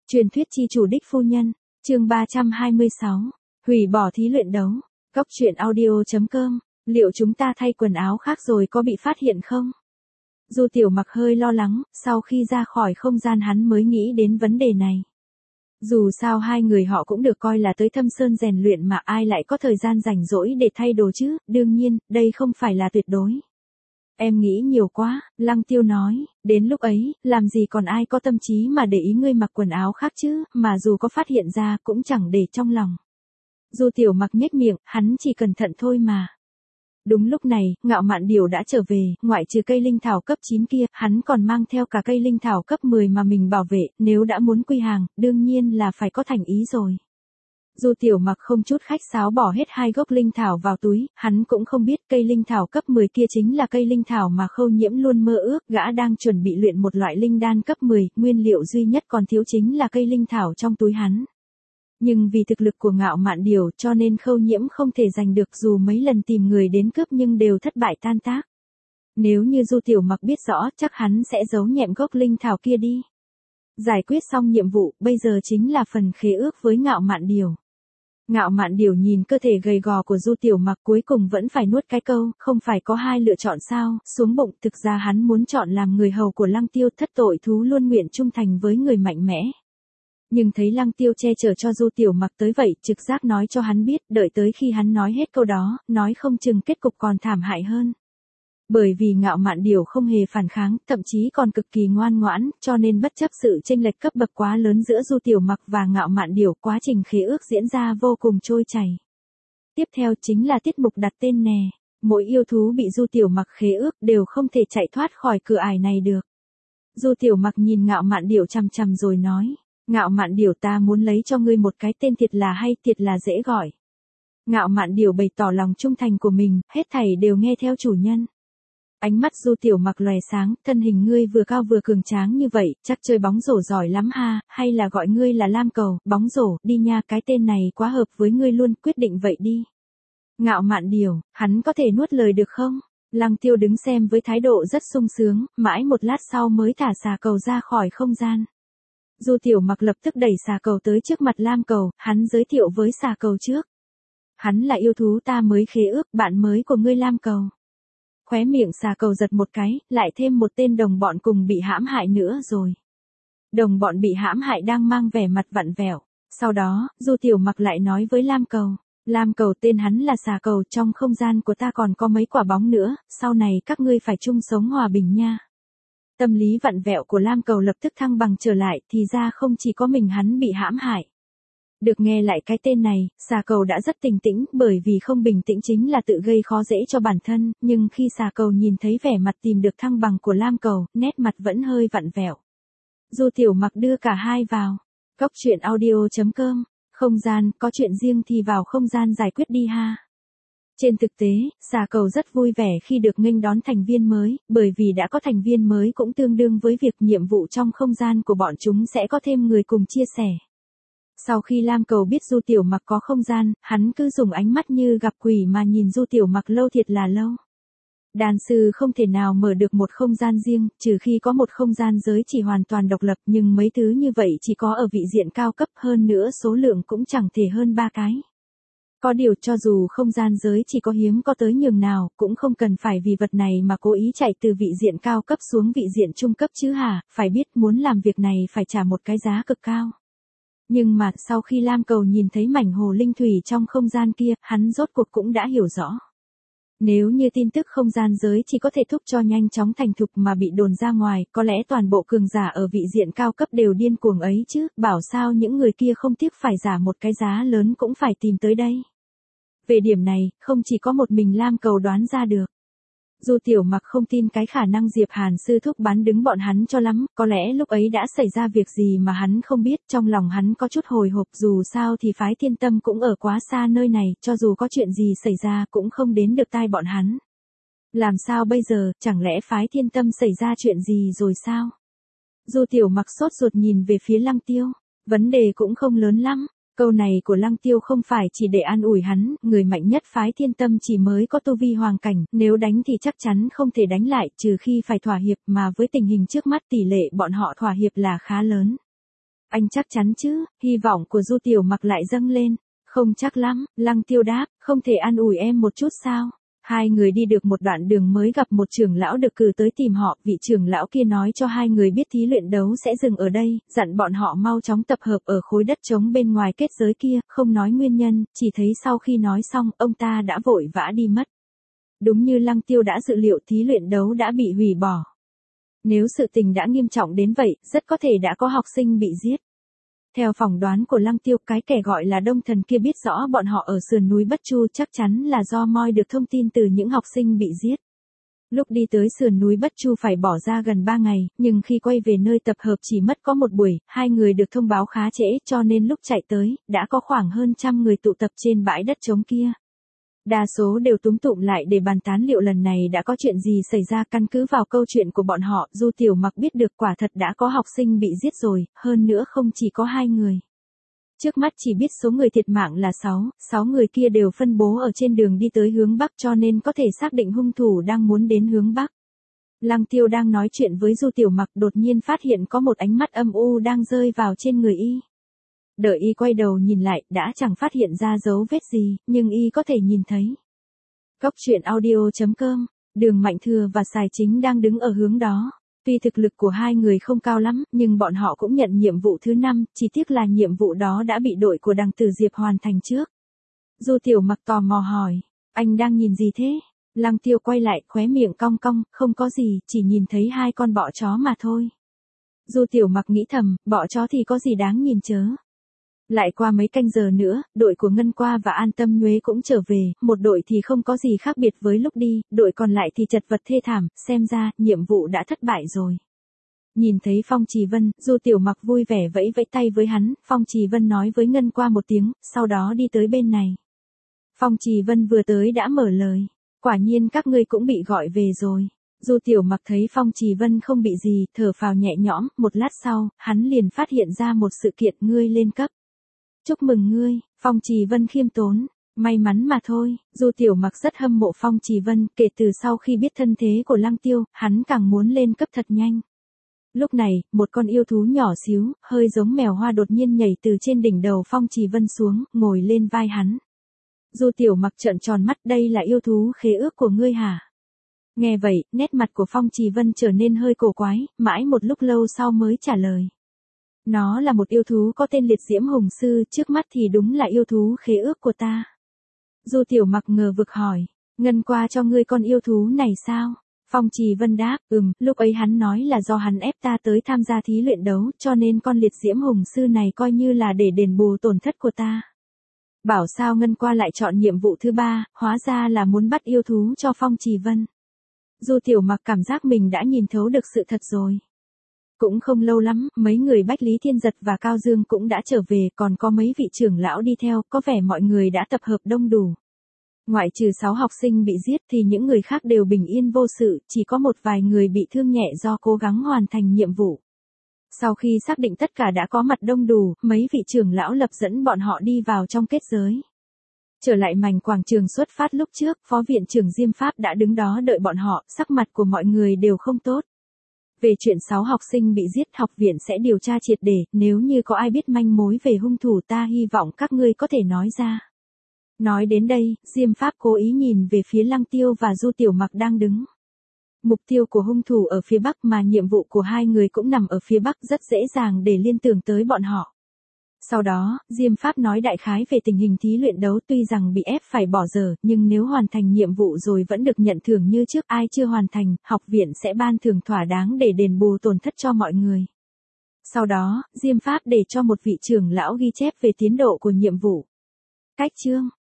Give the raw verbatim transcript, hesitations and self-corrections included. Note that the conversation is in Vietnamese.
Truyền thuyết chi chủ đích phu nhân, chương ba trăm hai mươi sáu, hủy bỏ thí luyện đấu. Góc truyện audio.com, liệu chúng ta thay quần áo khác rồi có bị phát hiện không? Du Tiểu Mặc hơi lo lắng, sau khi ra khỏi không gian hắn mới nghĩ đến vấn đề này. Dù sao hai người họ cũng được coi là tới Thâm Sơn rèn luyện mà ai lại có thời gian rảnh rỗi để thay đồ chứ, đương nhiên, đây không phải là tuyệt đối. Em nghĩ nhiều quá, Lăng Tiêu nói, đến lúc ấy, làm gì còn ai có tâm trí mà để ý ngươi mặc quần áo khác chứ, mà dù có phát hiện ra cũng chẳng để trong lòng. Du Tiểu Mặc nhếch miệng, hắn chỉ cẩn thận thôi mà. Đúng lúc này, Ngạo Mạn Điểu đã trở về, ngoại trừ cây linh thảo cấp chín kia, hắn còn mang theo cả cây linh thảo cấp mười mà mình bảo vệ, nếu đã muốn quy hàng, đương nhiên là phải có thành ý rồi. Du Tiểu Mặc không chút khách sáo bỏ hết hai gốc linh thảo vào túi, hắn cũng không biết cây linh thảo cấp mười kia chính là cây linh thảo mà Khâu Nhiễm luôn mơ ước, gã đang chuẩn bị luyện một loại linh đan cấp mười, nguyên liệu duy nhất còn thiếu chính là cây linh thảo trong túi hắn. Nhưng vì thực lực của Ngạo Mạn Điểu cho nên Khâu Nhiễm không thể giành được dù mấy lần tìm người đến cướp nhưng đều thất bại tan tác. Nếu như Du Tiểu Mặc biết rõ chắc hắn sẽ giấu nhẹm gốc linh thảo kia đi. Giải quyết xong nhiệm vụ, bây giờ chính là phần khế ước với Ngạo Mạn Điểu. Ngạo Mạn Điểu nhìn cơ thể gầy gò của Du Tiểu Mặc cuối cùng vẫn phải nuốt cái câu, không phải có hai lựa chọn sao, xuống bụng, thực ra hắn muốn chọn làm người hầu của Lăng Tiêu, thất tội thú luôn nguyện trung thành với người mạnh mẽ. Nhưng thấy Lăng Tiêu che chở cho Du Tiểu Mặc tới vậy, trực giác nói cho hắn biết, đợi tới khi hắn nói hết câu đó, nói không chừng kết cục còn thảm hại hơn. Bởi vì Ngạo Mạn Điểu không hề phản kháng, thậm chí còn cực kỳ ngoan ngoãn, cho nên bất chấp sự chênh lệch cấp bậc quá lớn giữa Du Tiểu Mặc và Ngạo Mạn Điểu, quá trình khế ước diễn ra vô cùng trôi chảy. Tiếp theo chính là tiết mục đặt tên nè. Mỗi yêu thú bị Du Tiểu Mặc khế ước đều không thể chạy thoát khỏi cửa ải này được. Du Tiểu Mặc nhìn Ngạo Mạn Điểu chằm chằm rồi nói, Ngạo Mạn Điểu, ta muốn lấy cho ngươi một cái tên thiệt là hay, thiệt là dễ gọi. Ngạo Mạn Điểu bày tỏ lòng trung thành của mình, hết thảy đều nghe theo chủ nhân. Ánh mắt Du Tiểu Mặc lòe sáng, thân hình ngươi vừa cao vừa cường tráng như vậy, chắc chơi bóng rổ giỏi lắm ha, hay là gọi ngươi là Lam Cầu, bóng rổ, đi nha, cái tên này quá hợp với ngươi luôn, quyết định vậy đi. Ngạo Mạn Điểu, hắn có thể nuốt lời được không? Lăng Tiêu đứng xem với thái độ rất sung sướng, mãi một lát sau mới thả xà cầu ra khỏi không gian. Du Tiểu Mặc lập tức đẩy xà cầu tới trước mặt Lam Cầu, hắn giới thiệu với xà cầu trước. Hắn là yêu thú ta mới khế ước, bạn mới của ngươi Lam Cầu. Khóe miệng xà cầu giật một cái, lại thêm một tên đồng bọn cùng bị hãm hại nữa rồi. Đồng bọn bị hãm hại đang mang vẻ mặt vặn vẹo. Sau đó, Du Tiểu Mặc lại nói với Lam Cầu. Lam Cầu, tên hắn là xà cầu, trong không gian của ta còn có mấy quả bóng nữa, sau này các ngươi phải chung sống hòa bình nha. Tâm lý vặn vẹo của Lam Cầu lập tức thăng bằng trở lại, thì ra không chỉ có mình hắn bị hãm hại. Được nghe lại cái tên này, xà cầu đã rất bình tĩnh, bởi vì không bình tĩnh chính là tự gây khó dễ cho bản thân, nhưng khi xà cầu nhìn thấy vẻ mặt tìm được thăng bằng của Lam Cầu, nét mặt vẫn hơi vặn vẹo. Du Tiểu Mặc đưa cả hai vào. Góc truyện audio.com, không gian, có chuyện riêng thì vào không gian giải quyết đi ha. Trên thực tế, xà cầu rất vui vẻ khi được nghênh đón thành viên mới, bởi vì đã có thành viên mới cũng tương đương với việc nhiệm vụ trong không gian của bọn chúng sẽ có thêm người cùng chia sẻ. Sau khi Lam Cầu biết Du Tiểu Mặc có không gian, hắn cứ dùng ánh mắt như gặp quỷ mà nhìn Du Tiểu Mặc lâu thiệt là lâu. Đan sư không thể nào mở được một không gian riêng, trừ khi có một không gian giới chỉ hoàn toàn độc lập, nhưng mấy thứ như vậy chỉ có ở vị diện cao cấp, hơn nữa số lượng cũng chẳng thể hơn ba cái. Có điều cho dù không gian giới chỉ có hiếm có tới nhường nào, cũng không cần phải vì vật này mà cố ý chạy từ vị diện cao cấp xuống vị diện trung cấp chứ hả, phải biết muốn làm việc này phải trả một cái giá cực cao. Nhưng mà sau khi Lam Cầu nhìn thấy mảnh hồ linh thủy trong không gian kia, hắn rốt cuộc cũng đã hiểu rõ. Nếu như tin tức không gian giới chỉ có thể thúc cho nhanh chóng thành thục mà bị đồn ra ngoài, có lẽ toàn bộ cường giả ở vị diện cao cấp đều điên cuồng ấy chứ, bảo sao những người kia không tiếc phải giả một cái giá lớn cũng phải tìm tới đây. Về điểm này, không chỉ có một mình Lam Cầu đoán ra được. Du Tiểu Mặc không tin cái khả năng Diệp Hàn sư thúc bán đứng bọn hắn cho lắm, có lẽ lúc ấy đã xảy ra việc gì mà hắn không biết, trong lòng hắn có chút hồi hộp, dù sao thì phái Thiên Tâm cũng ở quá xa nơi này, cho dù có chuyện gì xảy ra cũng không đến được tai bọn hắn. Làm sao bây giờ, chẳng lẽ phái Thiên Tâm xảy ra chuyện gì rồi sao? Du Tiểu Mặc sốt ruột nhìn về phía Lăng Tiêu, vấn đề cũng không lớn lắm. Câu này của Lăng Tiêu không phải chỉ để an ủi hắn, người mạnh nhất phái Thiên Tâm chỉ mới có tu vi hoàng cảnh, nếu đánh thì chắc chắn không thể đánh lại, trừ khi phải thỏa hiệp, mà với tình hình trước mắt tỷ lệ bọn họ thỏa hiệp là khá lớn. Anh chắc chắn chứ? Hy vọng của Du Tiểu Mặc lại dâng lên. Không chắc lắm, Lăng Tiêu đáp, không thể an ủi em một chút sao? Hai người đi được một đoạn đường mới gặp một trưởng lão được cử tới tìm họ, vị trưởng lão kia nói cho hai người biết thí luyện đấu sẽ dừng ở đây, dặn bọn họ mau chóng tập hợp ở khối đất trống bên ngoài kết giới kia, không nói nguyên nhân, chỉ thấy sau khi nói xong, ông ta đã vội vã đi mất. Đúng như Lăng Tiêu đã dự liệu, thí luyện đấu đã bị hủy bỏ. Nếu sự tình đã nghiêm trọng đến vậy, rất có thể đã có học sinh bị giết. Theo phỏng đoán của Lăng Tiêu, cái kẻ gọi là Đông Thần kia biết rõ bọn họ ở sườn núi Bất Chu, chắc chắn là do moi được thông tin từ những học sinh bị giết. Lúc đi tới sườn núi Bất Chu phải bỏ ra gần ba ngày, nhưng khi quay về nơi tập hợp chỉ mất có một buổi, hai người được thông báo khá trễ, cho nên lúc chạy tới, đã có khoảng hơn trăm người tụ tập trên bãi đất trống kia. Đa số đều túm tụm lại để bàn tán liệu lần này đã có chuyện gì xảy ra. Căn cứ vào câu chuyện của bọn họ, Du Tiểu Mặc biết được quả thật đã có học sinh bị giết rồi, hơn nữa không chỉ có hai người. Trước mắt chỉ biết số người thiệt mạng là sáu, sáu người kia đều phân bố ở trên đường đi tới hướng Bắc, cho nên có thể xác định hung thủ đang muốn đến hướng Bắc. Lăng Tiêu đang nói chuyện với Du Tiểu Mặc, đột nhiên phát hiện có một ánh mắt âm u đang rơi vào trên người y. Đợi y quay đầu nhìn lại, đã chẳng phát hiện ra dấu vết gì, nhưng y có thể nhìn thấy. Cốc truyện audio chấm com, Đường Mạnh Thừa và Sài Chính đang đứng ở hướng đó. Tuy thực lực của hai người không cao lắm, nhưng bọn họ cũng nhận nhiệm vụ thứ năm, chỉ tiếc là nhiệm vụ đó đã bị đội của Đằng Tử Diệp hoàn thành trước. Du Tiểu Mặc tò mò hỏi, anh đang nhìn gì thế? Lăng Tiêu quay lại, khóe miệng cong cong, không có gì, chỉ nhìn thấy hai con bọ chó mà thôi. Du Tiểu Mặc nghĩ thầm, bọ chó thì có gì đáng nhìn chớ. Lại qua mấy canh giờ nữa, đội của Ngân Qua và An Tâm Nhuế cũng trở về, một đội thì không có gì khác biệt với lúc đi, đội còn lại thì chật vật thê thảm, xem ra, nhiệm vụ đã thất bại rồi. Nhìn thấy Phong Trì Vân, Du Tiểu Mặc vui vẻ vẫy vẫy tay với hắn, Phong Trì Vân nói với Ngân Qua một tiếng, sau đó đi tới bên này. Phong Trì Vân vừa tới đã mở lời, quả nhiên các ngươi cũng bị gọi về rồi. Du Tiểu Mặc thấy Phong Trì Vân không bị gì, thở phào nhẹ nhõm, một lát sau, hắn liền phát hiện ra một sự kiện, ngươi lên cấp. Chúc mừng ngươi, Phong Trì Vân khiêm tốn, may mắn mà thôi. Du Tiểu Mặc rất hâm mộ Phong Trì Vân, kể từ sau khi biết thân thế của Lăng Tiêu, hắn càng muốn lên cấp thật nhanh. Lúc này, một con yêu thú nhỏ xíu, hơi giống mèo hoa đột nhiên nhảy từ trên đỉnh đầu Phong Trì Vân xuống, ngồi lên vai hắn. Du Tiểu Mặc trợn tròn mắt, đây là yêu thú khế ước của ngươi hả? Nghe vậy, nét mặt của Phong Trì Vân trở nên hơi cổ quái, mãi một lúc lâu sau mới trả lời. Nó là một yêu thú có tên Liệt Diễm Hùng Sư, trước mắt thì đúng là yêu thú khế ước của ta. Du Tiểu Mặc ngờ vực hỏi, Ngân Qua cho ngươi con yêu thú này sao? Phong Trì Vân đáp, ừm, lúc ấy hắn nói là do hắn ép ta tới tham gia thí luyện đấu, cho nên con Liệt Diễm Hùng Sư này coi như là để đền bù tổn thất của ta. Bảo sao Ngân Qua lại chọn nhiệm vụ thứ ba, hóa ra là muốn bắt yêu thú cho Phong Trì Vân. Du Tiểu Mặc cảm giác mình đã nhìn thấu được sự thật rồi. Cũng không lâu lắm, mấy người Bách Lý Thiên Giật và Cao Dương cũng đã trở về, còn có mấy vị trưởng lão đi theo, có vẻ mọi người đã tập hợp đông đủ. Ngoại trừ sáu học sinh bị giết thì những người khác đều bình yên vô sự, chỉ có một vài người bị thương nhẹ do cố gắng hoàn thành nhiệm vụ. Sau khi xác định tất cả đã có mặt đông đủ, mấy vị trưởng lão lập dẫn bọn họ đi vào trong kết giới. Trở lại mảnh quảng trường xuất phát lúc trước, Phó Viện trưởng Diêm Pháp đã đứng đó đợi bọn họ, sắc mặt của mọi người đều không tốt. Về chuyện sáu học sinh bị giết, học viện sẽ điều tra triệt để, nếu như có ai biết manh mối về hung thủ ta hy vọng các ngươi có thể nói ra. Nói đến đây, Diêm Pháp cố ý nhìn về phía Lăng Tiêu và Du Tiểu Mặc đang đứng. Mục tiêu của hung thủ ở phía Bắc mà nhiệm vụ của hai người cũng nằm ở phía Bắc, rất dễ dàng để liên tưởng tới bọn họ. Sau đó, Diêm Pháp nói đại khái về tình hình thí luyện đấu, tuy rằng bị ép phải bỏ dở, nhưng nếu hoàn thành nhiệm vụ rồi vẫn được nhận thưởng như trước, ai chưa hoàn thành, học viện sẽ ban thưởng thỏa đáng để đền bù tổn thất cho mọi người. Sau đó, Diêm Pháp để cho một vị trưởng lão ghi chép về tiến độ của nhiệm vụ. Cách chương